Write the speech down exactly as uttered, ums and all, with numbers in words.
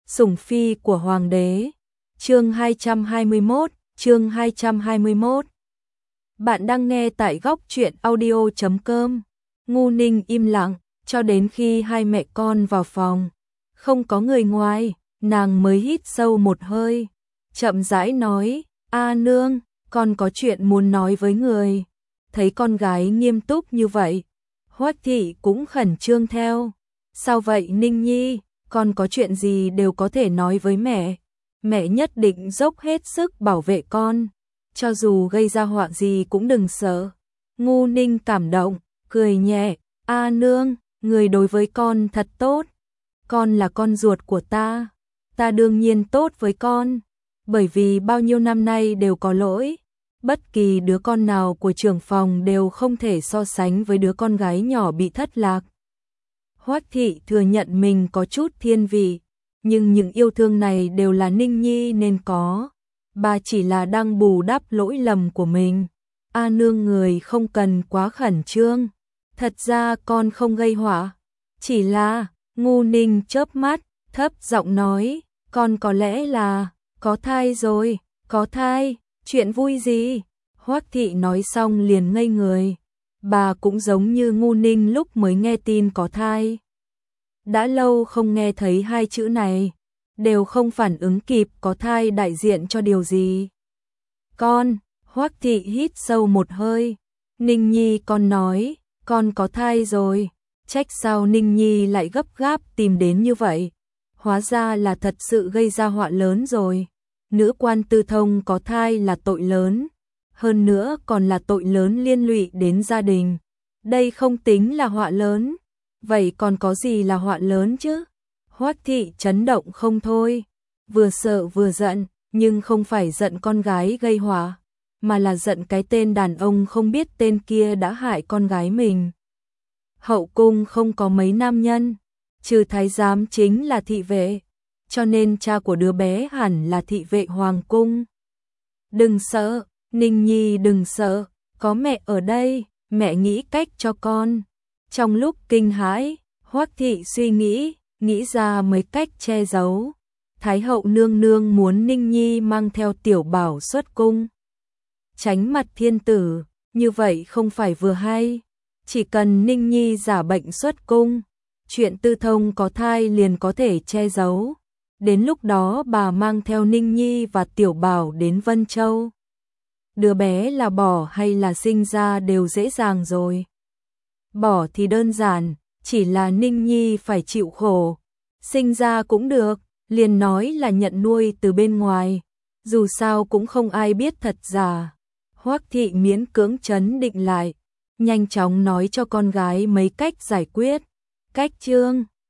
Sủng phi của hoàng đế. Chương hai trăm hai mươi mốt, chương hai trăm hai mươi mốt. Bạn đang nghe tại góc truyện audio chấm com. Ngu Ninh im lặng, cho đến khi hai mẹ con vào phòng. Không có người ngoài, nàng mới hít sâu một hơi. Chậm rãi nói, a nương, con có chuyện muốn nói với người. Thấy con gái nghiêm túc như vậy, Hoắc thị cũng khẩn trương theo. Sao vậy Ninh Nhi, con có chuyện gì đều có thể nói với mẹ. Mẹ nhất định dốc hết sức bảo vệ con. Cho dù gây ra họa gì cũng đừng sợ. Ngu Ninh cảm động, cười nhẹ, a nương, người đối với con thật tốt. Con là con ruột của ta, ta đương nhiên tốt với con. Bởi vì bao nhiêu năm nay đều có lỗi. Bất kỳ đứa con nào của trưởng phòng đều không thể so sánh với đứa con gái nhỏ bị thất lạc. Hoắc thị thừa nhận mình có chút thiên vị, nhưng những yêu thương này đều là Ninh Nhi nên có. Bà chỉ là đang bù đắp lỗi lầm của mình. A nương người không cần quá khẩn trương. Thật ra con không gây họa. Chỉ là, Ngu Ninh chớp mắt, thấp giọng nói, con có lẽ là, có thai rồi, có thai, chuyện vui gì? Hoắc thị nói xong liền ngây người. Bà cũng giống như Ngu Ninh lúc mới nghe tin có thai. Đã lâu không nghe thấy hai chữ này, đều không phản ứng kịp có thai đại diện cho điều gì. Con, Hoắc thị hít sâu một hơi. Ninh Nhi con nói, con có thai rồi. Trách sao Ninh Nhi lại gấp gáp tìm đến như vậy. Hóa ra là thật sự gây ra họa lớn rồi. Nữ quan tư thông có thai là tội lớn. Hơn nữa còn là tội lớn liên lụy đến gia đình. Đây không tính là họa lớn. Vậy còn có gì là họa lớn chứ? Hoắc thị chấn động không thôi. Vừa sợ vừa giận, nhưng không phải giận con gái gây họa, mà là giận cái tên đàn ông không biết tên kia đã hại con gái mình. Hậu cung không có mấy nam nhân, trừ thái giám chính là thị vệ, cho nên cha của đứa bé hẳn là thị vệ hoàng cung. Đừng sợ, Ninh Nhi đừng sợ, có mẹ ở đây, mẹ nghĩ cách cho con. Trong lúc kinh hãi, Hoắc thị suy nghĩ, nghĩ ra mấy cách che giấu. Thái hậu nương nương muốn Ninh Nhi mang theo tiểu bảo xuất cung, tránh mặt thiên tử, như vậy không phải vừa hay. Chỉ cần Ninh Nhi giả bệnh xuất cung, chuyện tư thông có thai liền có thể che giấu. Đến lúc đó bà mang theo Ninh Nhi và tiểu bảo đến Vân Châu. Đứa bé là bỏ hay là sinh ra đều dễ dàng rồi. Bỏ thì đơn giản, chỉ là Ninh Nhi phải chịu khổ. Sinh ra cũng được, liền nói là nhận nuôi từ bên ngoài. Dù sao cũng không ai biết thật giả. Hoắc thị miễn cưỡng trấn định lại, nhanh chóng nói cho con gái mấy cách giải quyết. Cách chương